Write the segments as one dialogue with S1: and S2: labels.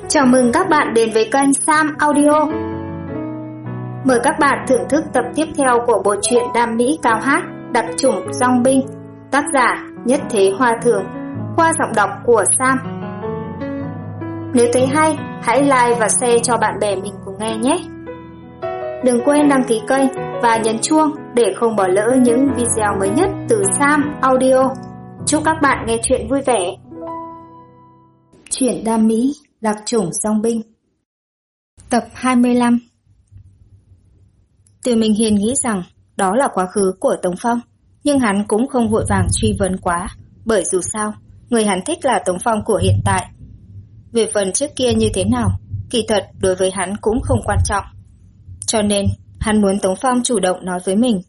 S1: Chào mừng các bạn đến với kênh Sam Audio. Mời các bạn thưởng thức tập tiếp theo của bộ truyện Đam Mỹ Cao Hát Đặc chủng Dong Binh, tác giả Nhất Thế Hoa Thường, qua giọng đọc của Sam. Nếu thấy hay, hãy like và share cho bạn bè mình cùng nghe nhé. Đừng quên đăng ký kênh và nhấn chuông để không bỏ lỡ những video mới nhất từ Sam Audio. Chúc các bạn nghe chuyện vui vẻ. Truyện Đam Mỹ Đặc chủng Dong Binh, tập 25. Từ Minh Hiên nghĩ rằng đó là quá khứ của Tống Phong, nhưng hắn cũng không vội vàng truy vấn quá, bởi dù sao, người hắn thích là Tống Phong của hiện tại. Về phần trước kia như thế nào, kỳ thật đối với hắn cũng không quan trọng. Cho nên, hắn muốn Tống Phong chủ động nói với mình.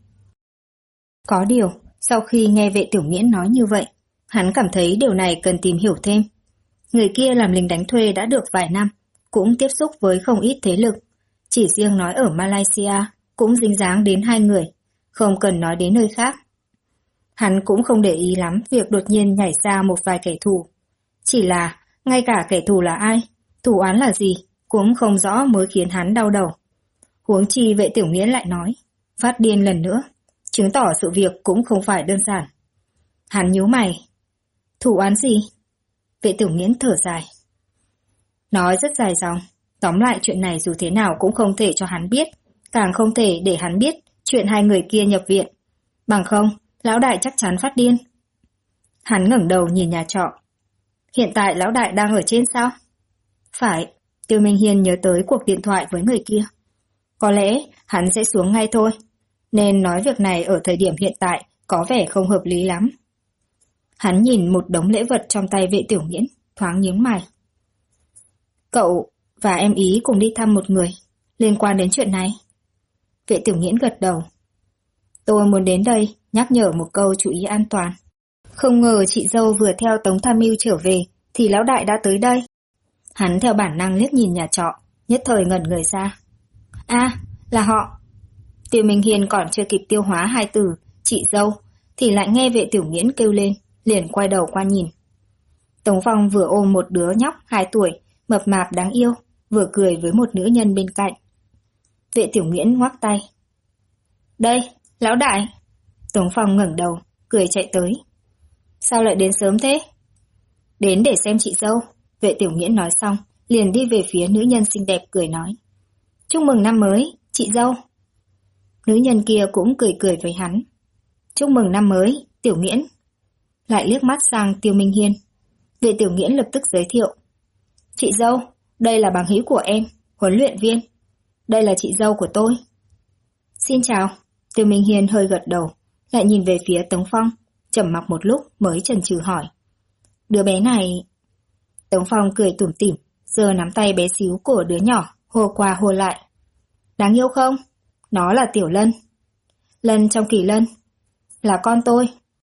S1: Có điều, sau khi nghe Vệ Tiểu Nghiễn nói như vậy, hắn cảm thấy điều này cần tìm hiểu thêm. Người kia làm lính đánh thuê đã được vài năm, cũng tiếp xúc với không ít thế lực. Chỉ riêng nói ở Malaysia cũng dính dáng đến 2 người, không cần nói đến nơi khác. Hắn cũng không để ý lắm việc đột nhiên nhảy ra một vài kẻ thù. Chỉ là, ngay cả kẻ thù là ai, thù oán là gì, cũng không rõ mới khiến hắn đau đầu. Huống chi Vệ Tiểu Nghiễn lại nói, phát điên lần nữa, chứng tỏ sự việc cũng không phải đơn giản. Hắn nhíu mày. Thù oán gì? Vệ Tiểu Nghiễn thở dài. Nói rất dài dòng, tóm lại chuyện này dù thế nào cũng không thể cho hắn biết, càng không thể để hắn biết chuyện 2 người kia nhập viện. Bằng không, lão đại chắc chắn phát điên. Hắn ngẩng đầu nhìn nhà trọ. Hiện tại lão đại đang ở trên sao? Phải, Tiêu Minh Hiên nhớ tới cuộc điện thoại với người kia. Có lẽ hắn sẽ xuống ngay thôi, nên nói việc này ở thời điểm hiện tại có vẻ không hợp lý lắm. Hắn nhìn một đống lễ vật trong tay Vệ Tiểu Nghiễn, thoáng nhướng mày. Cậu và em ý cùng đi thăm một người, liên quan đến chuyện này. Vệ Tiểu Nghiễn gật đầu. Tôi muốn đến đây nhắc nhở một câu chú ý an toàn. Không ngờ chị dâu vừa theo Tống Tham Mưu trở về thì lão đại đã tới đây. Hắn theo bản năng liếc nhìn nhà trọ, nhất thời ngẩn người ra. À, là họ. Tiêu Minh Hiên còn chưa kịp tiêu hóa 2 từ chị dâu thì lại nghe Vệ Tiểu Nghiễn kêu lên, liền quay đầu qua nhìn. Tống Phong vừa ôm một đứa nhóc 2 tuổi, mập mạp đáng yêu, vừa cười với một nữ nhân bên cạnh. Vệ Tiểu Nghiễn ngoắc tay. Đây, lão đại. Tống Phong ngẩng đầu, cười chạy tới. Sao lại đến sớm thế? Đến để xem chị dâu. Vệ Tiểu Nghiễn nói xong, liền đi về phía nữ nhân xinh đẹp cười nói. Chúc mừng năm mới, chị dâu. Nữ nhân kia cũng cười cười với hắn. Chúc mừng năm mới, Tiểu Nghiễn. Lại liếc mắt sang Tiêu Minh Hiên. Vệ Tiểu Nghiễn lập tức giới thiệu. Chị dâu, đây là bằng hữu của em, huấn luyện viên. Đây là chị dâu của tôi. Xin chào. Tiêu Minh Hiên hơi gật đầu, lại nhìn về phía Tống Phong, trầm mặc một lúc mới chần chừ hỏi. Đứa bé này... Tống Phong cười tủm tỉm, giơ nắm tay bé xíu của đứa nhỏ, hô qua hô lại. Đáng yêu không? Nó là Tiểu Lân. Lân trong Kỳ Lân. Là con tôi.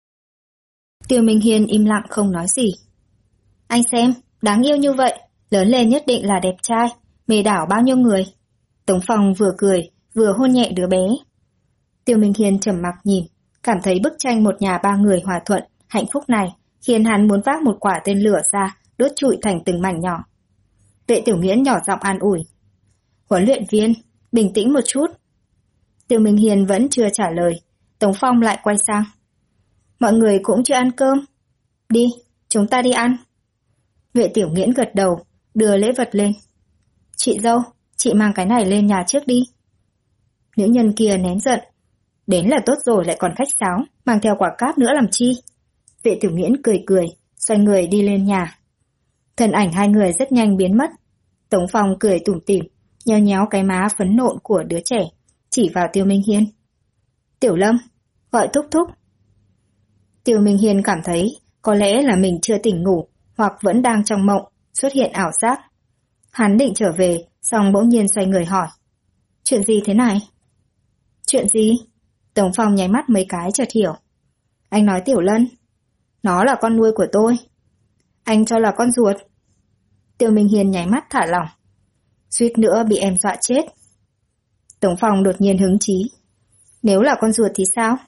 S1: Tiêu Minh Hiên im lặng không nói gì. Anh xem, đáng yêu như vậy, lớn lên nhất định là đẹp trai, mê đảo bao nhiêu người. Tống Phong vừa cười, vừa hôn nhẹ đứa bé. Tiêu Minh Hiên trầm mặc nhìn, cảm thấy bức tranh một nhà 3 người hòa thuận, hạnh phúc này, khiến hắn muốn vác một quả tên lửa ra, đốt trụi thành từng mảnh nhỏ. Vệ Tiểu Nghiễn nhỏ giọng an ủi. Huấn luyện viên, bình tĩnh một chút. Tiêu Minh Hiên vẫn chưa trả lời, Tống Phong lại quay sang. Mọi người cũng chưa ăn cơm. Đi, chúng ta đi ăn. Vệ Tiểu Nghiễn gật đầu, đưa lễ vật lên. Chị dâu, chị mang cái này lên nhà trước đi. Nữ nhân kia nén giận. Đến là tốt rồi lại còn khách sáo, mang theo quả cáp nữa làm chi. Vệ Tiểu Nghiễn cười cười, xoay người đi lên nhà. Thân ảnh 2 người rất nhanh biến mất. Tống Phong cười tủm tỉm, nhéo nhéo cái má phấn nộn của đứa trẻ, chỉ vào Tiêu Minh Hiên. Tiểu Lâm, gọi thúc thúc. Tiêu Minh Hiên cảm thấy có lẽ là mình chưa tỉnh ngủ hoặc vẫn đang trong mộng, xuất hiện ảo giác. Hắn định trở về, xong bỗng nhiên xoay người hỏi. Chuyện gì thế này? Chuyện gì? Tống Phong nháy mắt mấy cái chợt hiểu. Anh nói Tiểu Lân. Nó là con nuôi của tôi. Anh cho là con ruột. Tiêu Minh Hiên nháy mắt thả lỏng. Suýt nữa bị em dọa chết. Tống Phong đột nhiên hứng chí. Nếu là con ruột thì sao?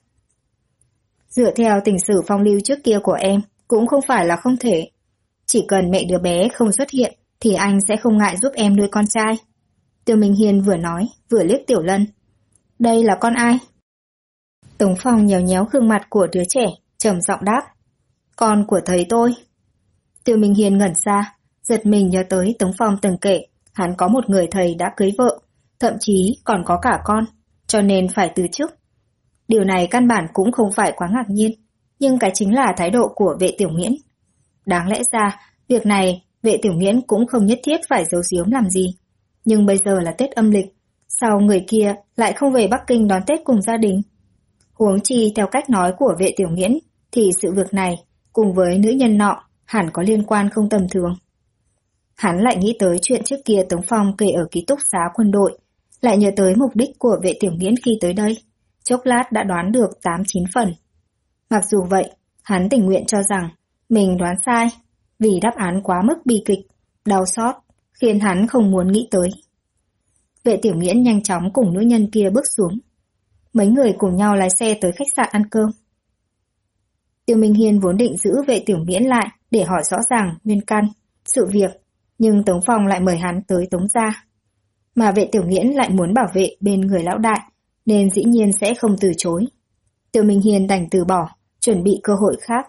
S1: Dựa theo tình sử phong lưu trước kia của em, cũng không phải là không thể. Chỉ cần mẹ đứa bé không xuất hiện, thì anh sẽ không ngại giúp em nuôi con trai. Tiêu Minh Hiên vừa nói, vừa liếc Tiểu Lân. Đây là con ai? Tống Phong nhéo nhéo gương mặt của đứa trẻ, trầm giọng đáp. Con của thầy tôi. Tiêu Minh Hiên ngẩn ra, giật mình nhớ tới Tống Phong từng kể, hắn có một người thầy đã cưới vợ, thậm chí còn có cả con, cho nên phải từ chức. Điều này căn bản cũng không phải quá ngạc nhiên, nhưng cái chính là thái độ của Vệ Tiểu Nghiễn. Đáng lẽ ra, việc này Vệ Tiểu Nghiễn cũng không nhất thiết phải giấu giếm làm gì. Nhưng bây giờ là Tết âm lịch, sao người kia lại không về Bắc Kinh đón Tết cùng gia đình? Huống chi theo cách nói của Vệ Tiểu Nghiễn, thì sự việc này cùng với nữ nhân nọ hẳn có liên quan không tầm thường. Hắn lại nghĩ tới chuyện trước kia Tống Phong kể ở ký túc xá quân đội, lại nhớ tới mục đích của Vệ Tiểu Nghiễn khi tới đây, chốc lát đã đoán được 8-9 phần. Mặc dù vậy, hắn tình nguyện cho rằng mình đoán sai, vì đáp án quá mức bi kịch, đau xót, khiến hắn không muốn nghĩ tới. Vệ Tiểu Nghiễn nhanh chóng cùng nữ nhân kia bước xuống. Mấy người cùng nhau lái xe tới khách sạn ăn cơm. Tiêu Minh Hiên vốn định giữ Vệ Tiểu Nghiễn lại để hỏi rõ ràng nguyên căn, sự việc, nhưng Tống Phong lại mời hắn tới Tống gia. Mà Vệ Tiểu Nghiễn lại muốn bảo vệ bên người lão đại, nên dĩ nhiên sẽ không từ chối. Tiêu Minh Hiên đành từ bỏ, chuẩn bị cơ hội khác.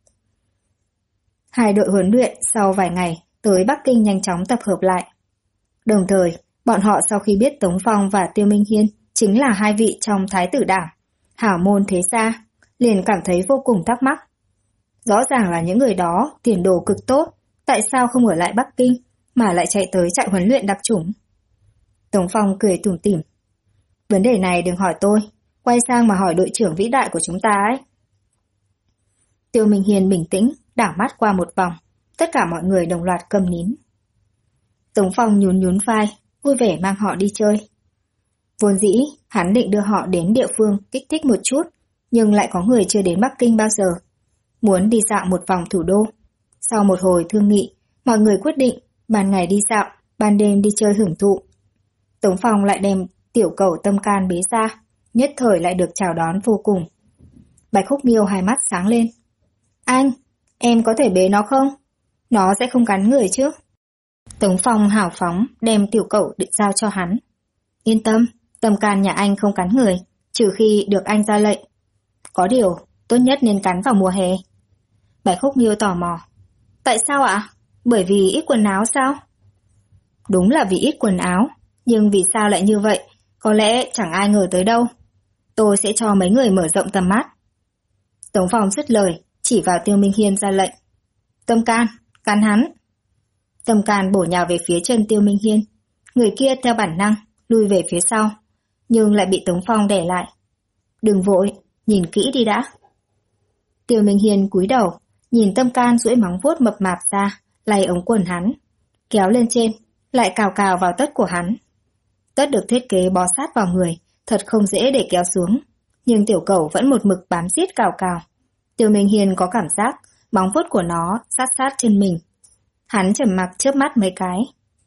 S1: Hai đội huấn luyện sau vài ngày tới Bắc Kinh nhanh chóng tập hợp lại. Đồng thời, bọn họ sau khi biết Tống Phong và Tiêu Minh Hiên chính là hai vị trong Thái tử Đảng, hảo môn thế gia, liền cảm thấy vô cùng thắc mắc. Rõ ràng là những người đó tiền đồ cực tốt, tại sao không ở lại Bắc Kinh mà lại chạy tới trại huấn luyện đặc chủng? Tống Phong cười tủm tỉm. Vấn đề này đừng hỏi tôi, quay sang mà hỏi đội trưởng vĩ đại của chúng ta ấy. Tiêu Minh Hiên bình tĩnh, đảo mắt qua một vòng, tất cả mọi người đồng loạt câm nín. Tống Phong nhún nhún vai, vui vẻ mang họ đi chơi. Vốn dĩ, hắn định đưa họ đến địa phương kích thích một chút, nhưng lại có người chưa đến Bắc Kinh bao giờ. Muốn đi dạo một vòng thủ đô. Sau một hồi thương nghị, mọi người quyết định ban ngày đi dạo, ban đêm đi chơi hưởng thụ. Tống Phong lại đem tiểu cẩu Tâm Can bế ra, nhất thời lại được chào đón vô cùng. Bạch Khúc Miêu hai mắt sáng lên. Anh, em có thể bế nó không? Nó sẽ không cắn người chứ? Tống Phong hào phóng đem tiểu cẩu định giao cho hắn. Yên tâm, Tâm Can nhà anh không cắn người, trừ khi được anh ra lệnh. Có điều, tốt nhất nên cắn vào mùa hè. Bạch Khúc Miêu tò mò. Tại sao ạ? Bởi vì ít quần áo sao? Đúng là vì ít quần áo, nhưng vì sao lại như vậy? Có lẽ chẳng ai ngờ tới đâu. Tôi sẽ cho mấy người mở rộng tầm mắt. Tống Phong dứt lời, chỉ vào Tiêu Minh Hiên ra lệnh. Tâm Can, cắn hắn. Tâm Can bổ nhào về phía chân Tiêu Minh Hiên. Người kia theo bản năng, lui về phía sau, nhưng lại bị Tống Phong đè lại. Đừng vội, nhìn kỹ đi đã. Tiêu Minh Hiên cúi đầu, nhìn Tâm Can duỗi móng vuốt mập mạp ra, lay ống quần hắn, kéo lên trên, lại cào cào vào tất của hắn. Tất được thiết kế bó sát vào người, thật không dễ để kéo xuống, nhưng tiểu cẩu vẫn một mực bám giết cào cào. Tiêu Minh Hiên có cảm giác móng vuốt của nó sát sát chân mình. Hắn trầm mặc chớp mắt mấy cái.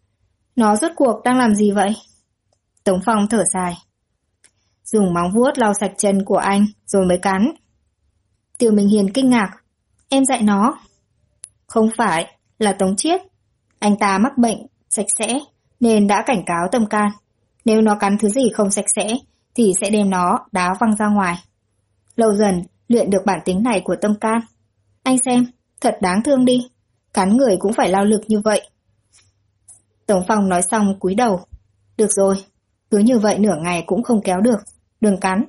S1: Nó rốt cuộc đang làm gì vậy? Tống Phong thở dài. Dùng móng vuốt lau sạch chân của anh rồi mới cắn. Tiêu Minh Hiên kinh ngạc. Em dạy nó. Không phải, là Tống Chiết. Anh ta mắc bệnh sạch sẽ nên đã cảnh cáo Tâm Can. Nếu nó cắn thứ gì không sạch sẽ thì sẽ đem nó đá văng ra ngoài. Lâu dần luyện được bản tính này của Tâm Can. Anh xem, thật đáng thương đi. Cắn người cũng phải lao lực như vậy. Tống Phong nói xong cúi đầu. Được rồi, cứ như vậy nửa ngày cũng không kéo được. Đừng cắn.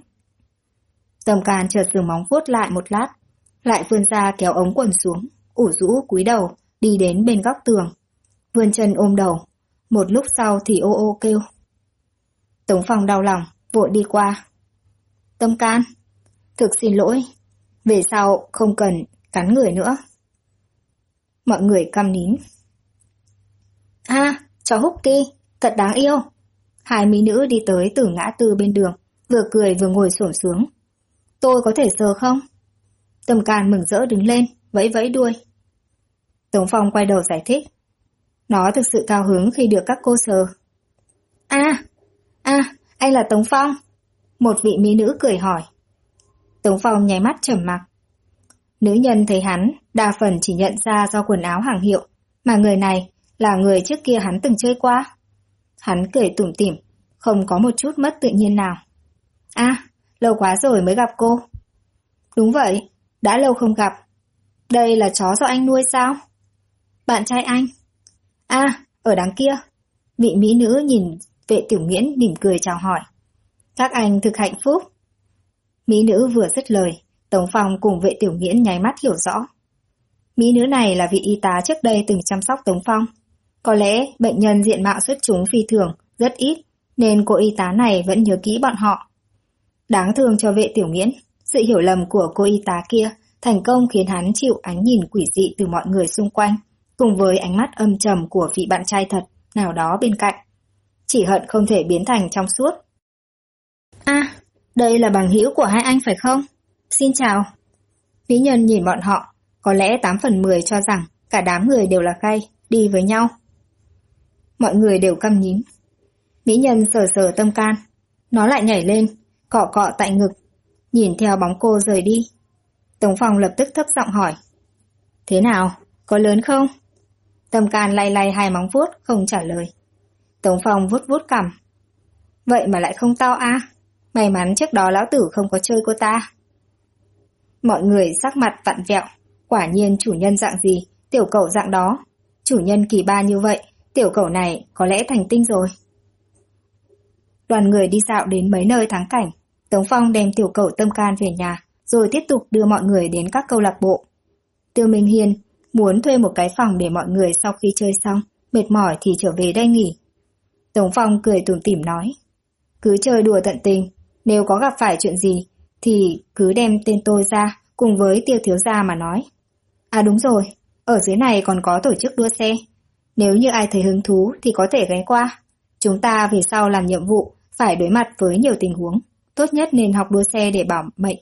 S1: Tâm Can chợt dừng móng vuốt lại một lát, lại vươn ra kéo ống quần xuống, ủ rũ cúi đầu, đi đến bên góc tường. Vươn chân ôm đầu, một lúc sau thì ô ô kêu. Tống Phong đau lòng, vội đi qua. Tâm Can, thực xin lỗi, về sau không cần cắn người nữa. Mọi người câm nín. Chó Hooky, thật đáng yêu. Hai mỹ nữ đi tới từ ngã tư bên đường, vừa cười vừa ngồi xổm xuống. Tôi có thể sờ không? Tâm Can mừng rỡ đứng lên, vẫy vẫy đuôi. Tống Phong quay đầu giải thích. Nó thực sự cao hứng khi được các cô sờ. Anh là Tống Phong. Một vị mỹ nữ cười hỏi. Tống Phong nháy mắt trầm mặc. Nữ nhân thấy hắn, đa phần chỉ nhận ra do quần áo hàng hiệu, mà người này là người trước kia hắn từng chơi qua. Hắn cười tủm tỉm, không có một chút mất tự nhiên nào. Lâu quá rồi mới gặp cô. Đúng vậy, đã lâu không gặp. Đây là chó do anh nuôi sao? Bạn trai anh? Ở đằng kia. Vị mỹ nữ nhìn Vệ Tiểu Nghiễn mỉm cười chào hỏi. Các anh thực hạnh phúc. Mỹ nữ vừa dứt lời, Tống Phong cùng Vệ Tiểu Nghiễn nháy mắt hiểu rõ. Mỹ nữ này là vị y tá trước đây từng chăm sóc Tống Phong. Có lẽ bệnh nhân diện mạo xuất chúng phi thường, rất ít, nên cô y tá này vẫn nhớ kỹ bọn họ. Đáng thương cho Vệ Tiểu Nghiễn, sự hiểu lầm của cô y tá kia thành công khiến hắn chịu ánh nhìn quỷ dị từ mọi người xung quanh, cùng với ánh mắt âm trầm của vị bạn trai thật nào đó bên cạnh. Chỉ hận không thể biến thành trong suốt. Đây là bằng hữu của hai anh phải không? Xin chào. Mỹ nhân nhìn bọn họ, có lẽ 8 phần 10 cho rằng cả đám người đều là gay, đi với nhau. Mọi người đều câm nhín. Mỹ nhân sờ sờ tâm can, nó lại nhảy lên, cọ cọ tại ngực, nhìn theo bóng cô rời đi. Tống Phong lập tức thấp giọng hỏi. Thế nào, có lớn không? Tâm can lay lay hai móng vuốt, không trả lời. Tống Phong vuốt vuốt cằm. Vậy mà lại không to May mắn trước đó lão tử không có chơi cô ta. Mọi người sắc mặt vặn vẹo. Quả nhiên chủ nhân dạng gì, tiểu cẩu dạng đó. Chủ nhân kỳ ba như vậy, tiểu cẩu này có lẽ thành tinh rồi. Đoàn người đi dạo đến mấy nơi thắng cảnh. Tống Phong đem tiểu cẩu Tâm Can về nhà, rồi tiếp tục đưa mọi người đến các câu lạc bộ. Tiêu Minh Hiên muốn thuê một cái phòng để mọi người sau khi chơi xong, mệt mỏi thì trở về đây nghỉ. Tống Phong cười tủm tỉm nói. Cứ chơi đùa tận tình, nếu có gặp phải chuyện gì thì cứ đem tên tôi ra cùng với Tiêu thiếu gia mà nói. Đúng rồi, ở dưới này còn có tổ chức đua xe. Nếu như ai thấy hứng thú thì có thể ghé qua. Chúng ta về sau làm nhiệm vụ phải đối mặt với nhiều tình huống. Tốt nhất nên học đua xe để bảo mệnh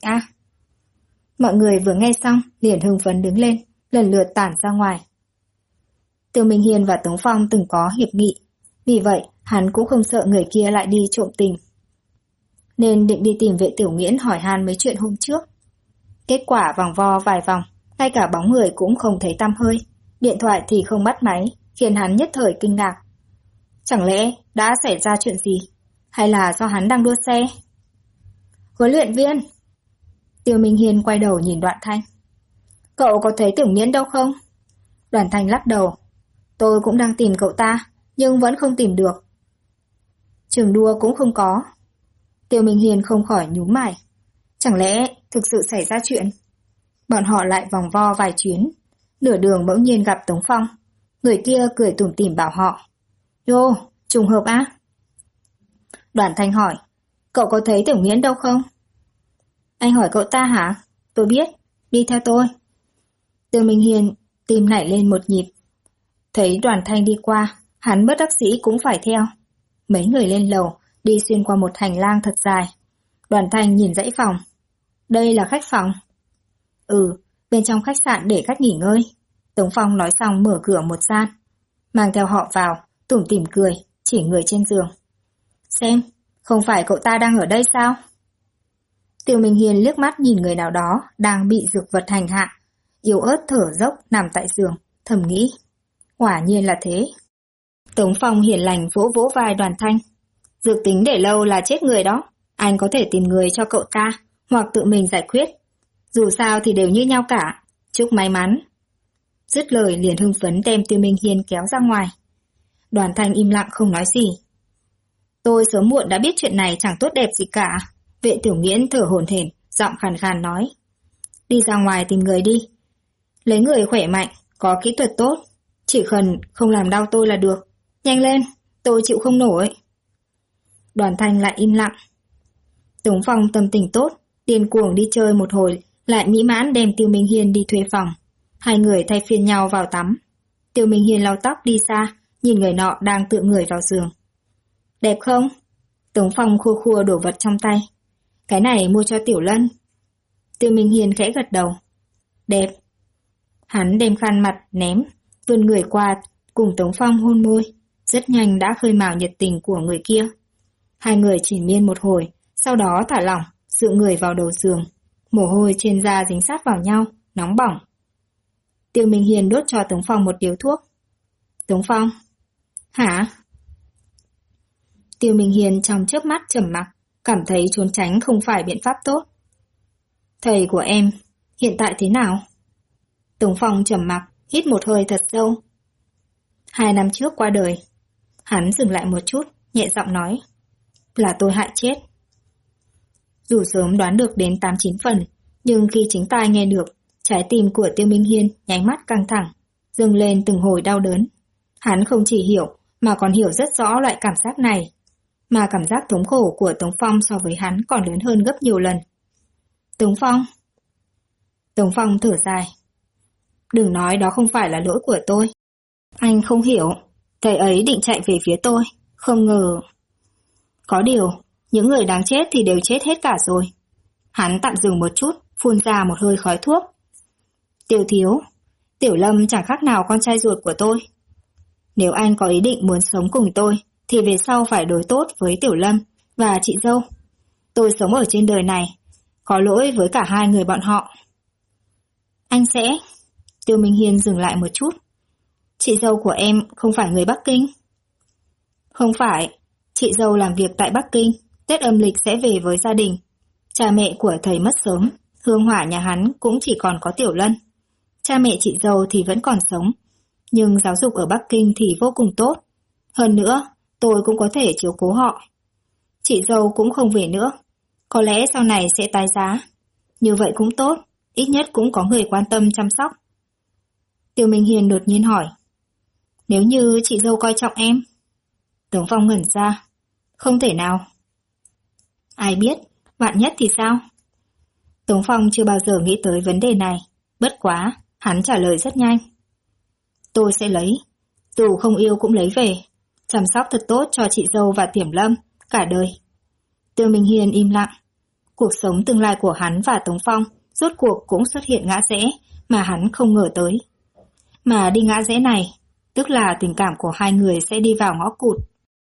S1: Mọi người vừa nghe xong liền hưng phấn đứng lên, lần lượt tản ra ngoài. Tiêu Minh Hiên và Tống Phong từng có hiệp nghị, vì vậy hắn cũng không sợ người kia lại đi trộm tình. Nên định đi tìm Vệ Tiểu Nghiễn hỏi han mấy chuyện hôm trước. Kết quả vòng vo vài vòng, ngay cả bóng người cũng không thấy tăm hơi, điện thoại thì không bắt máy, khiến hắn nhất thời kinh ngạc. Chẳng lẽ đã xảy ra chuyện gì, hay là do hắn đang đua xe? Huấn luyện viên! Tiêu Minh Hiên quay đầu nhìn Đoạn Thanh. Cậu có thấy Tiểu Nghiễn đâu không? Đoạn Thanh lắc đầu. Tôi cũng đang tìm cậu ta, nhưng vẫn không tìm được. Trường đua cũng không có. Tiêu Minh Hiên không khỏi nhíu mày. Chẳng lẽ thực sự xảy ra chuyện? Bọn họ lại vòng vo vài chuyến. Nửa đường bỗng nhiên gặp Tống Phong. Người kia cười tủm tỉm bảo họ. Yo, trùng hợp Đoàn Thanh hỏi. Cậu có thấy Tiểu Nghiễn đâu không? Anh hỏi cậu ta hả? Tôi biết, đi theo tôi. Tiêu Minh Hiên tim nảy lên một nhịp. Thấy Đoàn Thanh đi qua, hắn bất đắc dĩ cũng phải theo. Mấy người lên lầu, đi xuyên qua một hành lang thật dài. Đoàn Thanh nhìn dãy phòng. Đây là khách phòng. Bên trong khách sạn để khách nghỉ ngơi. Tống Phong nói xong mở cửa một gian. Mang theo họ vào, tủm tỉm cười, chỉ người trên giường. Xem, không phải cậu ta đang ở đây sao? Tiêu Minh Hiên liếc mắt nhìn người nào đó đang bị dược vật hành hạ, yếu ớt thở dốc nằm tại giường, thầm nghĩ. Quả nhiên là thế. Tống Phong hiền lành vỗ vỗ vai Đoàn Thanh. Dược tính để lâu là chết người đó. Anh có thể tìm người cho cậu ta, hoặc tự mình giải quyết. Dù sao thì đều như nhau cả. Chúc may mắn. Dứt lời liền hưng phấn đem Tiêu Minh Hiên kéo ra ngoài. Đoàn Thanh im lặng không nói gì. Tôi sớm muộn đã biết chuyện này chẳng tốt đẹp gì cả. Vệ Tiểu Nghiễn thở hổn hển, giọng khàn khàn nói. Đi ra ngoài tìm người đi. Lấy người khỏe mạnh, có kỹ thuật tốt. Chỉ cần không làm đau tôi là được. Nhanh lên, tôi chịu không nổi. Đoàn Thanh lại im lặng. Tống Phong tâm tình tốt, điên cuồng đi chơi một hồi, lại mỹ mãn đem Tiêu Minh Hiên đi thuê phòng. Hai người thay phiên nhau vào tắm. Tiêu Minh Hiên lau tóc đi xa, nhìn người nọ đang tựa người vào giường. Đẹp không? Tống Phong khua khua đổ vật trong tay. Cái này mua cho Tiểu Lân. Tiêu Minh Hiên khẽ gật đầu. Đẹp. Hắn đem khăn mặt ném, vươn người qua cùng Tống Phong hôn môi. Rất nhanh đã khơi mào nhiệt tình của người kia. Hai người chỉ miên một hồi, sau đó thả lỏng, dựa người vào đầu giường. Mồ hôi trên da dính sát vào nhau, nóng bỏng. Tiêu Minh Hiên đốt cho Tống Phong một điếu thuốc. Tống Phong. Hả? Tiêu Minh Hiên trong chớp mắt trầm mặc, cảm thấy trốn tránh không phải biện pháp tốt. Thầy của em, hiện tại thế nào? Tống Phong trầm mặc, hít một hơi thật sâu. 2 năm trước qua đời. Hắn dừng lại một chút, nhẹ giọng nói. Là tôi hại chết. Dù sớm đoán được đến 8-9 phần, nhưng khi chính tai nghe được, trái tim của Tiêu Minh Hiên nháy mắt căng thẳng, dâng lên từng hồi đau đớn. Hắn không chỉ hiểu, mà còn hiểu rất rõ loại cảm giác này. Mà cảm giác thống khổ của Tống Phong so với hắn còn lớn hơn gấp nhiều lần. Tống Phong. Tống Phong thở dài. Đừng nói đó không phải là lỗi của tôi. Anh không hiểu, thầy ấy định chạy về phía tôi, không ngờ. Có điều, những người đáng chết thì đều chết hết cả rồi. Hắn tạm dừng một chút, phun ra một hơi khói thuốc. Tiêu Thiếu, Tiểu Lâm chẳng khác nào con trai ruột của tôi. Nếu anh có ý định muốn sống cùng tôi, thì về sau phải đối tốt với Tiểu Lâm và chị dâu. Tôi sống ở trên đời này, có lỗi với cả hai người bọn họ. Anh sẽ... Tiêu Minh Hiên dừng lại một chút. Chị dâu của em không phải người Bắc Kinh. Không phải, chị dâu làm việc tại Bắc Kinh, Tết âm lịch sẽ về với gia đình. Cha mẹ của thầy mất sớm, hương hỏa nhà hắn cũng chỉ còn có Tiểu Lân. Cha mẹ chị dâu thì vẫn còn sống, nhưng giáo dục ở Bắc Kinh thì vô cùng tốt. Hơn nữa, tôi cũng có thể chiếu cố họ. Chị dâu cũng không về nữa, có lẽ sau này sẽ tái giá. Như vậy cũng tốt, ít nhất cũng có người quan tâm chăm sóc. Tiêu Minh Hiền đột nhiên hỏi. Nếu như chị dâu coi trọng em? Tống Phong ngẩn ra. Không thể nào. Ai biết, vạn nhất thì sao? Tống Phong chưa bao giờ nghĩ tới vấn đề này. Bất quá, hắn trả lời rất nhanh. Tôi sẽ lấy. Dù không yêu cũng lấy về. Chăm sóc thật tốt cho chị dâu và Tiểm Lâm, cả đời. Tiêu Minh Hiền im lặng. Cuộc sống tương lai của hắn và Tống Phong rốt cuộc cũng xuất hiện ngã rẽ mà hắn không ngờ tới. Mà đi ngã rẽ này, tức là tình cảm của hai người sẽ đi vào ngõ cụt.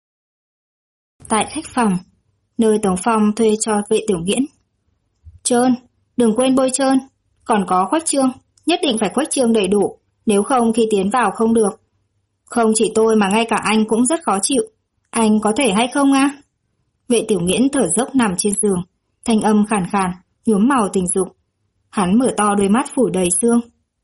S1: Tại khách phòng, nơi Tống Phong thuê cho Vệ Tiểu Nghiễn. Trơn, đừng quên bôi trơn, còn có khuếch trương, nhất định phải khuếch trương đầy đủ, nếu không khi tiến vào không được. Không chỉ tôi mà ngay cả anh cũng rất khó chịu, anh có thể hay không à? Vệ Tiểu Nghiễn thở dốc nằm trên giường, thanh âm khàn khàn, nhuốm màu tình dục. Hắn mở to đôi mắt phủ đầy xương.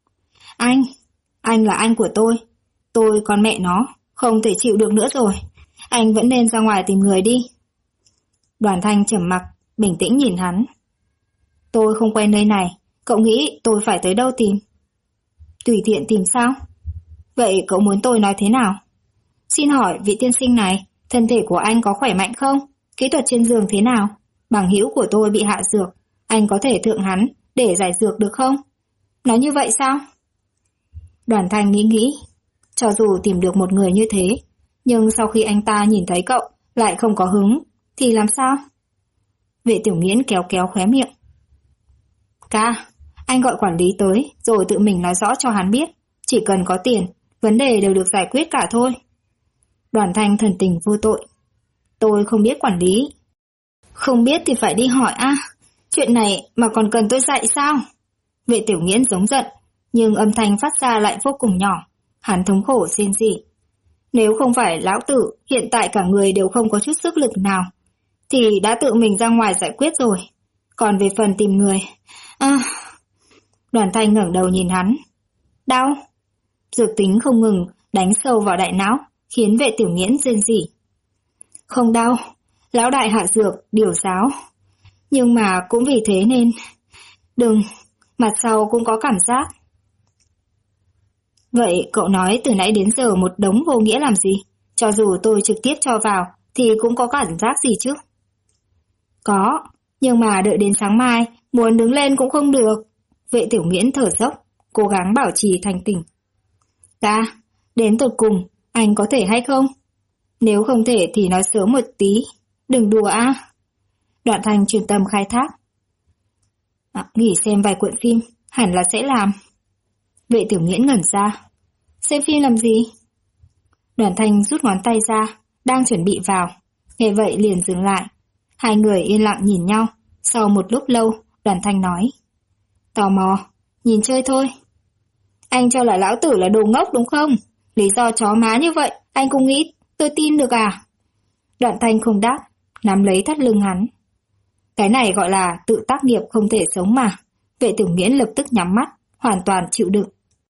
S1: Anh là anh của tôi còn mẹ nó, không thể chịu được nữa rồi. Anh vẫn nên ra ngoài tìm người đi. Đoàn Thanh trầm mặc, bình tĩnh nhìn hắn. Tôi không quen nơi này, cậu nghĩ tôi phải tới đâu tìm? Tùy tiện tìm sao? Vậy cậu muốn tôi nói thế nào? Xin hỏi vị tiên sinh này, thân thể của anh có khỏe mạnh không? Kỹ thuật trên giường thế nào? Bằng hữu của tôi bị hạ dược, anh có thể thượng hắn để giải dược được không? Nói như vậy sao? Đoàn Thanh nghĩ, cho dù tìm được một người như thế, nhưng sau khi anh ta nhìn thấy cậu lại không có hứng, thì làm sao? Vệ Tiểu Nghiễn kéo kéo khóe miệng. Ca, anh gọi quản lý tới, rồi tự mình nói rõ cho hắn biết. Chỉ cần có tiền, vấn đề đều được giải quyết cả thôi. Đoàn Thanh thần tình vô tội. Tôi không biết quản lý. Không biết thì phải đi hỏi a. Chuyện này mà còn cần tôi dạy sao? Vệ Tiểu Nghiễn giống giận, nhưng âm thanh phát ra lại vô cùng nhỏ. Hắn thống khổ rên rỉ. Nếu không phải lão tử hiện tại cả người đều không có chút sức lực nào, thì đã tự mình ra ngoài giải quyết rồi. Còn về phần tìm người... Đoàn Thanh ngẩng đầu nhìn hắn. Đau. Dược tính không ngừng đánh sâu vào đại não, khiến Vệ Tiểu Nghiễn rên rỉ. Không đau, lão đại hạ dược, điều giáo. Nhưng mà cũng vì thế nên... Đừng, mặt sau cũng có cảm giác. Vậy cậu nói từ nãy đến giờ một đống vô nghĩa làm gì? Cho dù tôi trực tiếp cho vào thì cũng có cảm giác gì chứ? Có, nhưng mà đợi đến sáng mai, muốn đứng lên cũng không được. Vệ Tiểu Nghiễn thở dốc, cố gắng bảo trì thanh tỉnh. Ca, đến tột cùng, anh có thể hay không? Nếu không thể thì nói sớm một tí, đừng đùa a. Đoạn Thanh chuyên tâm khai thác. Nghỉ xem vài cuộn phim, hẳn là sẽ làm. Vệ Tiểu Nghiễn ngẩn ra. Xem phim làm gì? Đoàn Thanh rút ngón tay ra, đang chuẩn bị vào. Nghe vậy liền dừng lại. Hai người yên lặng nhìn nhau. Sau một lúc lâu, Đoàn Thanh nói. Tò mò, nhìn chơi thôi. Anh cho là lão tử là đồ ngốc đúng không? Lý do chó má như vậy, anh cũng nghĩ tôi tin được à? Đoạn Thanh không đáp, nắm lấy thắt lưng hắn. Cái này gọi là tự tác nghiệp không thể sống mà. Vệ Tiểu Nghiễn lập tức nhắm mắt, hoàn toàn chịu đựng.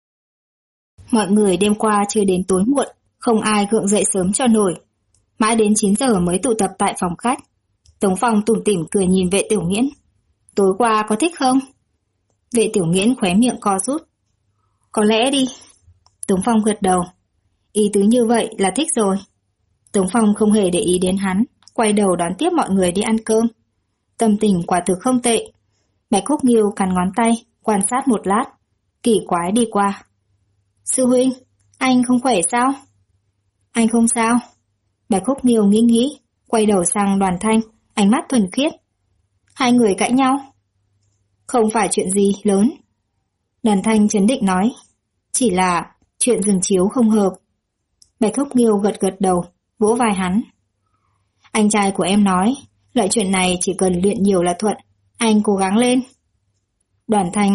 S1: Mọi người đêm qua chơi đến tối muộn, không ai gượng dậy sớm cho nổi. Mãi đến 9 giờ mới tụ tập tại phòng khách. Tống Phong tủm tỉm cười nhìn Vệ Tiểu Nghiễn. Tối qua có thích không? Vệ Tiểu Nghiễn khóe miệng co rút. Có lẽ đi. Tống Phong gật đầu. Ý tứ như vậy là thích rồi. Tống Phong không hề để ý đến hắn, quay đầu đón tiếp mọi người đi ăn cơm. Tâm tình quả thực không tệ. Bạch Khúc Nghiêu cắn ngón tay, quan sát một lát. Kỳ quái đi qua. Sư huynh, anh không khỏe sao? Anh không sao. Bạch Khúc Nghiêu nghĩ, quay đầu sang Đoàn Thanh, ánh mắt thuần khiết. Hai người cãi nhau? Không phải chuyện gì lớn. Đoàn Thanh trấn định nói. Chỉ là chuyện giường chiếu không hợp. Bạch Khúc Nghiêu gật gật đầu, vỗ vai hắn. Anh trai của em nói, loại chuyện này chỉ cần luyện nhiều là thuận, anh cố gắng lên. Đoàn Thanh,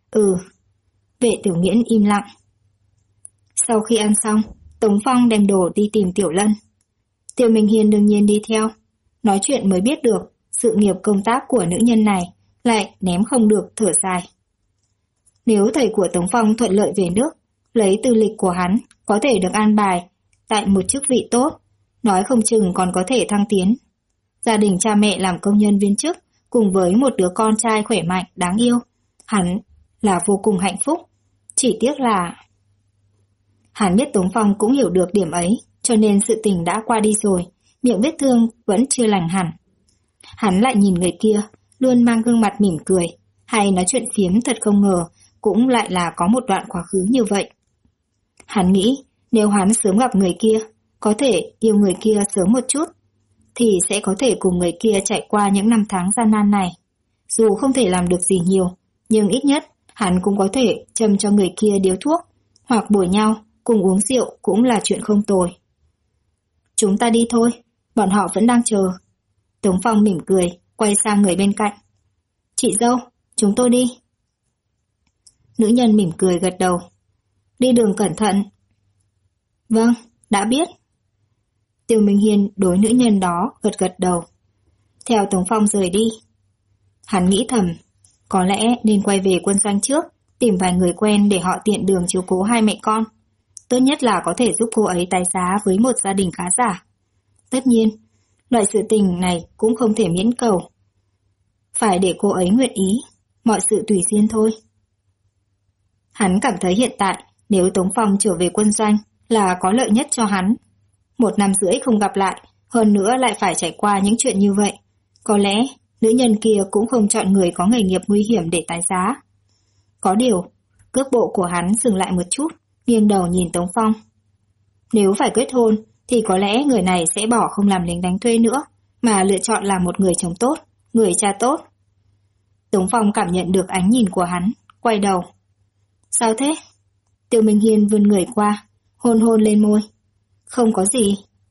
S1: Vệ Tiểu Nghiễn im lặng. Sau khi ăn xong, Tống Phong đem đồ đi tìm Tiểu Lân. Tiêu Minh Hiên đương nhiên đi theo. Nói chuyện mới biết được, sự nghiệp công tác của nữ nhân này lại ném không được, thở dài. Nếu thầy của Tống Phong thuận lợi về nước, lấy tư lịch của hắn, có thể được an bài tại một chức vị tốt, nói không chừng còn có thể thăng tiến. Gia đình cha mẹ làm công nhân viên chức, cùng với một đứa con trai khỏe mạnh, đáng yêu. Hắn là vô cùng hạnh phúc. Chỉ tiếc là... Hắn biết Tống Phong cũng hiểu được điểm ấy, cho nên sự tình đã qua đi rồi, miệng vết thương vẫn chưa lành hẳn. Hắn lại nhìn người kia, luôn mang gương mặt mỉm cười, hay nói chuyện phiếm thật không ngờ, cũng lại là có một đoạn quá khứ như vậy. Hắn nghĩ, nếu hắn sớm gặp người kia, có thể yêu người kia sớm một chút, thì sẽ có thể cùng người kia trải qua những năm tháng gian nan này. Dù không thể làm được gì nhiều, nhưng ít nhất hắn cũng có thể châm cho người kia điếu thuốc, hoặc bồi nhau cùng uống rượu cũng là chuyện không tồi. Chúng ta đi thôi, bọn họ vẫn đang chờ. Tống Phong mỉm cười, quay sang người bên cạnh. Chị dâu, chúng tôi đi. Nữ nhân mỉm cười gật đầu. Đi đường cẩn thận. Vâng, đã biết. Tiêu Minh Hiên đối nữ nhân đó gật gật đầu. Theo Tống Phong rời đi. Hắn nghĩ thầm, có lẽ nên quay về quân doanh trước, tìm vài người quen để họ tiện đường chiếu cố hai mẹ con. Tốt nhất là có thể giúp cô ấy tái giá với một gia đình khá giả. Tất nhiên, loại sự tình này cũng không thể miễn cầu. Phải để cô ấy nguyện ý, mọi sự tùy duyên thôi. Hắn cảm thấy hiện tại, nếu Tống Phong trở về quân doanh là có lợi nhất cho hắn. 1 năm rưỡi không gặp lại, hơn nữa lại phải trải qua những chuyện như vậy. Có lẽ, nữ nhân kia cũng không chọn người có nghề nghiệp nguy hiểm để tái giá. Có điều, cước bộ của hắn dừng lại một chút, nghiêng đầu nhìn Tống Phong. Nếu phải kết hôn, thì có lẽ người này sẽ bỏ không làm lính đánh thuê nữa, mà lựa chọn làm một người chồng tốt, người cha tốt. Tống Phong cảm nhận được ánh nhìn của hắn, quay đầu. Sao thế? Tiêu Minh Hiên vươn người qua, hôn hôn lên môi. Không có gì.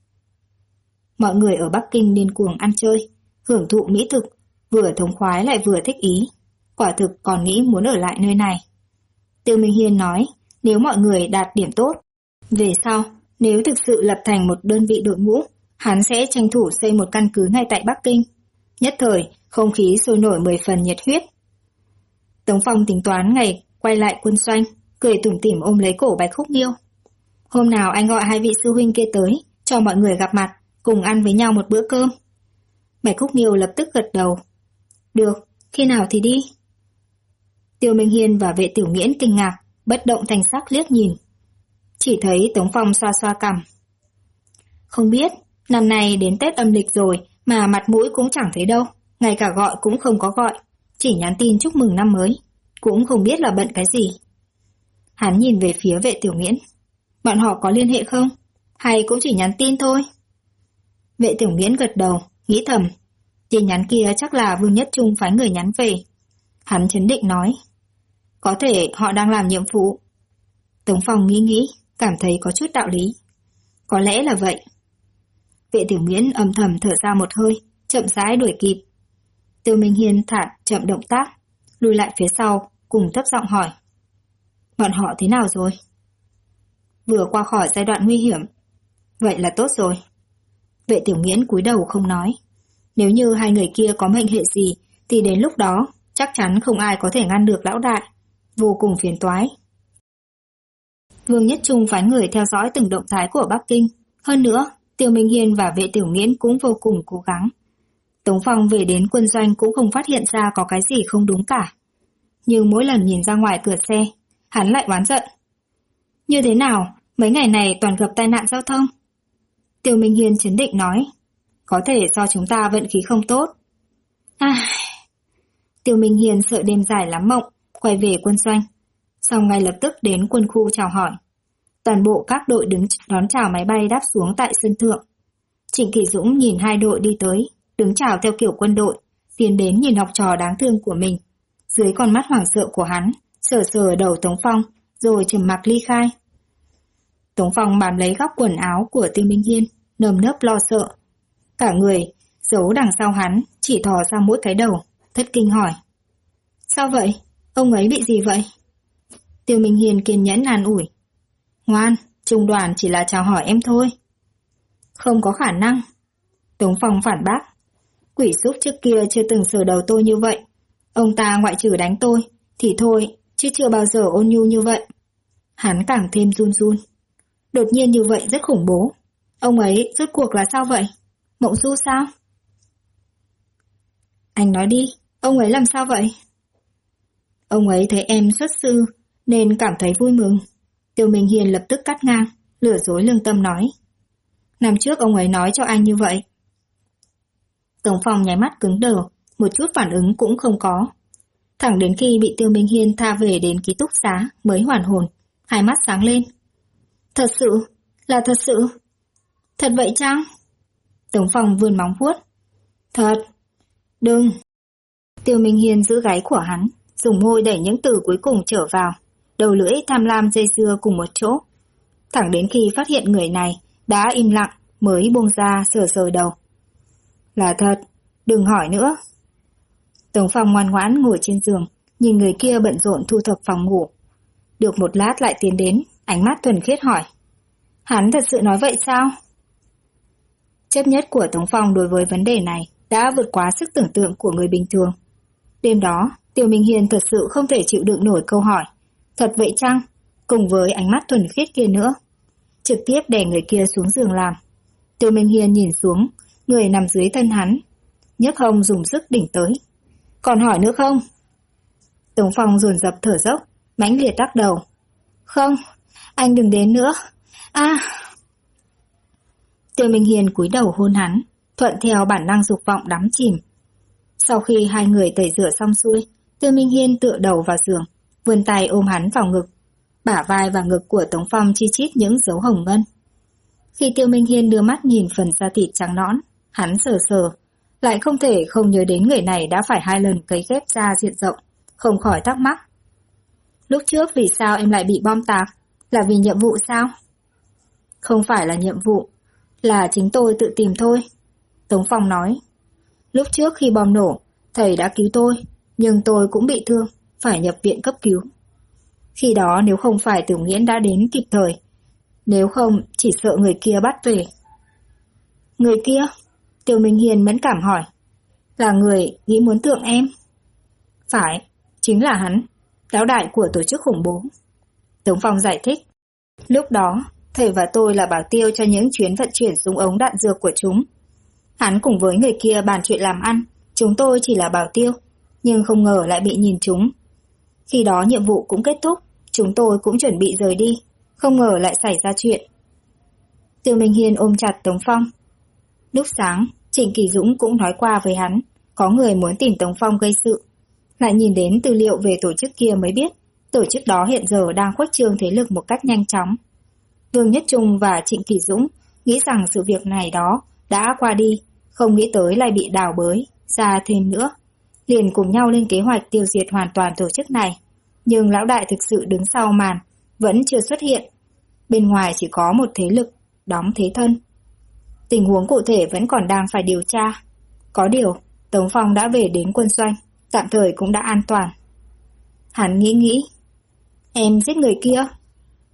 S1: Mọi người ở Bắc Kinh điên cuồng ăn chơi, hưởng thụ mỹ thực, vừa thống khoái lại vừa thích ý. Quả thực còn nghĩ muốn ở lại nơi này. Tiêu Minh Hiên nói, nếu mọi người đạt điểm tốt, về sau, nếu thực sự lập thành một đơn vị đội ngũ, hắn sẽ tranh thủ xây một căn cứ ngay tại Bắc Kinh. Nhất thời, không khí sôi nổi 10 phần nhiệt huyết. Tống Phong tính toán ngày quay lại quân doanh, cười tủm tỉm ôm lấy cổ Bạch Khúc Nghiêu. Hôm nào anh gọi 2 vị sư huynh kia tới, cho mọi người gặp mặt, cùng ăn với nhau một bữa cơm. Bạch Khúc Nghiêu lập tức gật đầu. Được, khi nào thì đi? Tiêu Minh Hiên và Vệ Tiểu Nghiễn kinh ngạc, bất động thanh sắc liếc nhìn. Chỉ thấy Tống Phong xoa xoa cằm. Không biết, năm nay đến Tết âm lịch rồi mà mặt mũi cũng chẳng thấy đâu, ngay cả gọi cũng không có gọi, chỉ nhắn tin chúc mừng năm mới, cũng không biết là bận cái gì. Hắn nhìn về phía Vệ Tiểu Nghiễn. Bọn họ có liên hệ không? Hay cũng chỉ nhắn tin thôi? Vệ Tiểu Nghiễn gật đầu, nghĩ thầm. Tin nhắn kia chắc là Vương Nhất Trung phái người nhắn về. Hắn chấn định nói. Có thể họ đang làm nhiệm vụ. Tống Phong nghĩ, cảm thấy có chút đạo lý. Có lẽ là vậy. Vệ Tiểu Nghiễn âm thầm thở ra một hơi, chậm rãi đuổi kịp. Tiêu Minh Hiên thản chậm động tác, lùi lại phía sau, cùng thấp giọng hỏi. Bọn họ thế nào rồi? vừa qua khỏi giai đoạn nguy hiểm. Vậy là tốt rồi. Vệ Tiểu Nghiễn cúi đầu không nói. Nếu như hai người kia có mệnh hệ gì thì đến lúc đó chắc chắn không ai có thể ngăn được lão đại. Vô cùng phiền toái. Vương Nhất Trung phái người theo dõi từng động thái của Bắc Kinh. Hơn nữa, Tiêu Minh Hiên và Vệ Tiểu Nghiễn cũng vô cùng cố gắng. Tống Phong về đến quân doanh cũng không phát hiện ra có cái gì không đúng cả. Nhưng mỗi lần nhìn ra ngoài cửa xe, hắn lại oán giận. Như thế nào, mấy ngày này toàn gặp tai nạn giao thông? Tiêu Minh Hiên trấn định nói, có thể do chúng ta vận khí không tốt. Tiêu Minh Hiên sợ đêm dài lắm mộng, quay về quân doanh. Xong ngay lập tức đến quân khu chào hỏi. Toàn bộ các đội đứng đón chào máy bay đáp xuống tại sân thượng. Trịnh Kỳ Dũng nhìn hai đội đi tới, đứng chào theo kiểu quân đội, tiến đến nhìn học trò đáng thương của mình. Dưới con mắt hoảng sợ của hắn, sờ sờ đầu Tống Phong, rồi trầm mặc ly khai. Tống Phong bám lấy góc quần áo của Tiêu Minh Hiên, nơm nớp lo sợ. Cả người giấu đằng sau hắn, chỉ thò ra mỗi cái đầu, thất kinh hỏi. Sao vậy? Ông ấy bị gì vậy? Tiêu Minh Hiên kiên nhẫn an ủi. Ngoan, trung đoàn chỉ là chào hỏi em thôi. Không có khả năng. Tống Phong phản bác. Quỷ xúc trước kia chưa từng sờ đầu tôi như vậy. Ông ta ngoại trừ đánh tôi, thì thôi, chứ chưa bao giờ ôn nhu như vậy. Hắn càng thêm run run. Đột nhiên như vậy rất khủng bố. Ông ấy rốt cuộc là sao vậy? Mộng du sao? Anh nói đi, ông ấy làm sao vậy? Ông ấy thấy em xuất sư, nên cảm thấy vui mừng. Tiêu Minh Hiên lập tức cắt ngang, lừa dối lương tâm nói. Năm trước ông ấy nói cho anh như vậy. Tống Phong nháy mắt cứng đờ, một chút phản ứng cũng không có. Thẳng đến khi bị Tiêu Minh Hiên tha về đến ký túc xá mới hoàn hồn, hai mắt sáng lên. Thật sự, là thật sự. Thật vậy chăng? Tống Phong vươn móng vuốt. Thật. Đừng. Tiêu Minh Hiên giữ gáy của hắn, dùng môi đẩy những từ cuối cùng trở vào, đầu lưỡi tham lam dây dưa cùng một chỗ. Thẳng đến khi phát hiện người này đã im lặng mới buông ra sờ sờ đầu. Là thật, đừng hỏi nữa. Tống Phong ngoan ngoãn ngồi trên giường, nhìn người kia bận rộn thu thập phòng ngủ. Được một lát lại tiến đến, ánh mắt thuần khiết hỏi. Hắn thật sự nói vậy sao? Chấp nhất của Tống Phong đối với vấn đề này đã vượt quá sức tưởng tượng của người bình thường. Đêm đó, Tiêu Minh Hiên thật sự không thể chịu đựng nổi câu hỏi. Thật vậy chăng? Cùng với ánh mắt thuần khiết kia nữa. Trực tiếp đè người kia xuống giường làm. Tiêu Minh Hiên nhìn xuống, người nằm dưới thân hắn. Nhấc hông dùng sức đỉnh tới. Còn hỏi nữa không? Tống Phong dồn dập thở dốc, mãnh liệt lắc đầu. Không, anh đừng đến nữa. Tiêu Minh Hiên cúi đầu hôn hắn, thuận theo bản năng dục vọng đắm chìm. Sau khi hai người tẩy rửa xong xuôi, Tiêu Minh Hiên tựa đầu vào giường, vươn tay ôm hắn vào ngực. Bả vai và ngực của Tống Phong chi chít những dấu hồng ngân. Khi Tiêu Minh Hiên đưa mắt nhìn phần da thịt trắng nõn, hắn sờ sờ, lại không thể không nhớ đến người này đã phải 2 lần cấy ghép da diện rộng, không khỏi thắc mắc. Lúc trước vì sao em lại bị bom tạc? Là vì nhiệm vụ sao? Không phải là nhiệm vụ, là chính tôi tự tìm thôi. Tống Phong nói. Lúc trước khi bom nổ, thầy đã cứu tôi, nhưng tôi cũng bị thương, phải nhập viện cấp cứu. Khi đó nếu không phải Tiểu Nghiễn đã đến kịp thời, nếu không chỉ sợ người kia bắt về. Người kia? Tiêu Minh Hiên mẫn cảm hỏi. Là người nghĩ muốn tượng em? Phải, chính là hắn, lão đại của tổ chức khủng bố. Tống Phong giải thích. Lúc đó, thầy và tôi là bảo tiêu cho những chuyến vận chuyển súng ống đạn dược của chúng. Hắn cùng với người kia bàn chuyện làm ăn, chúng tôi chỉ là bảo tiêu, nhưng không ngờ lại bị nhìn trúng. Khi đó nhiệm vụ cũng kết thúc, chúng tôi cũng chuẩn bị rời đi, không ngờ lại xảy ra chuyện. Tiêu Minh Hiên ôm chặt Tống Phong. Lúc sáng, Trịnh Kỳ Dũng cũng nói qua với hắn, có người muốn tìm Tống Phong gây sự. Lại nhìn đến tư liệu về tổ chức kia mới biết, tổ chức đó hiện giờ đang khuếch trương thế lực một cách nhanh chóng. Vương Nhất Trung và Trịnh Kỳ Dũng nghĩ rằng sự việc này đó đã qua đi, không nghĩ tới lại bị đào bới ra thêm nữa. Liền cùng nhau lên kế hoạch tiêu diệt hoàn toàn tổ chức này. Nhưng lão đại thực sự đứng sau màn, vẫn chưa xuất hiện. Bên ngoài chỉ có một thế lực, đóng thế thân. Tình huống cụ thể vẫn còn đang phải điều tra. Có điều, Tống Phong đã về đến quân doanh, tạm thời cũng đã an toàn. Hắn nghĩ. Em giết người kia?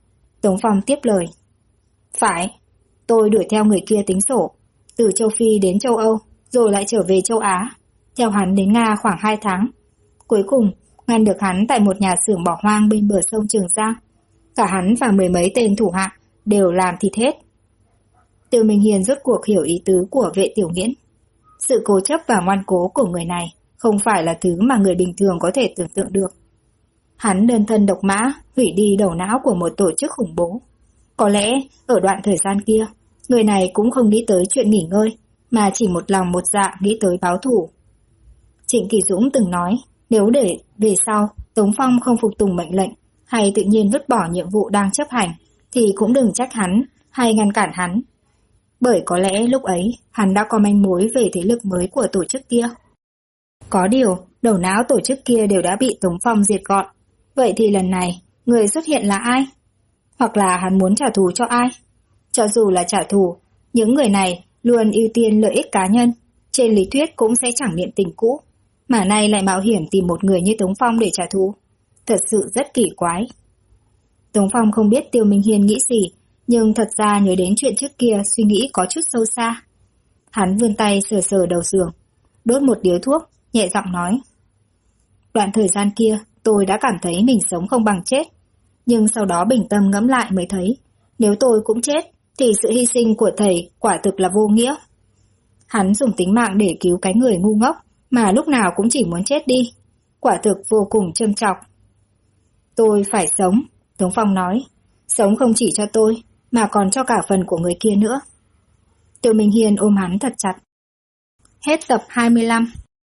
S1: Tống Phong tiếp lời. Phải, tôi đuổi theo người kia tính sổ, từ châu Phi đến châu Âu, rồi lại trở về châu Á, theo hắn đến Nga khoảng 2 tháng. Cuối cùng, ngăn được hắn tại một nhà xưởng bỏ hoang bên bờ sông Trường Giang. Cả hắn và mười mấy tên thủ hạ đều làm thịt hết. Tiêu Minh Hiền rốt cuộc hiểu ý tứ của Vệ Tiểu Nghiễn. Sự cố chấp và ngoan cố của người này không phải là thứ mà người bình thường có thể tưởng tượng được. Hắn đơn thân độc mã, hủy đi đầu não của một tổ chức khủng bố. Có lẽ, ở đoạn thời gian kia, người này cũng không nghĩ tới chuyện nghỉ ngơi, mà chỉ một lòng một dạ nghĩ tới báo thù. Trịnh Kỳ Dũng từng nói, nếu để về sau Tống Phong không phục tùng mệnh lệnh, hay tự nhiên vứt bỏ nhiệm vụ đang chấp hành, thì cũng đừng trách hắn hay ngăn cản hắn. Bởi có lẽ lúc ấy hắn đã có manh mối về thế lực mới của tổ chức kia. Có điều, đầu não tổ chức kia đều đã bị Tống Phong diệt gọn. Vậy thì lần này, người xuất hiện là ai? Hoặc là hắn muốn trả thù cho ai? Cho dù là trả thù, những người này luôn ưu tiên lợi ích cá nhân, trên lý thuyết cũng sẽ chẳng niệm tình cũ, mà nay lại mạo hiểm tìm một người như Tống Phong để trả thù. Thật sự rất kỳ quái. Tống Phong không biết Tiêu Minh Hiên nghĩ gì, nhưng thật ra nhớ đến chuyện trước kia suy nghĩ có chút sâu xa. Hắn vươn tay sờ sờ đầu giường, đốt một điếu thuốc, nhẹ giọng nói. Đoạn thời gian kia, tôi đã cảm thấy mình sống không bằng chết. Nhưng sau đó bình tâm ngẫm lại mới thấy, nếu tôi cũng chết, thì sự hy sinh của thầy quả thực là vô nghĩa. Hắn dùng tính mạng để cứu cái người ngu ngốc, mà lúc nào cũng chỉ muốn chết đi. Quả thực vô cùng châm chọc. Tôi phải sống, Tống Phong nói. Sống không chỉ cho tôi, mà còn cho cả phần của người kia nữa. Tiêu Minh Hiên ôm hắn thật chặt. Hết tập 25.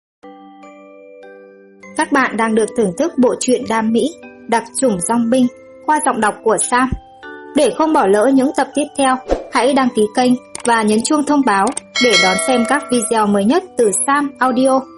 S1: Các bạn đang được thưởng thức bộ truyện đam mỹ Đặc chủng dòng binh qua giọng đọc của Sam. Để không bỏ lỡ những tập tiếp theo, hãy đăng ký kênh và nhấn chuông thông báo để đón xem các video mới nhất từ Sam Audio.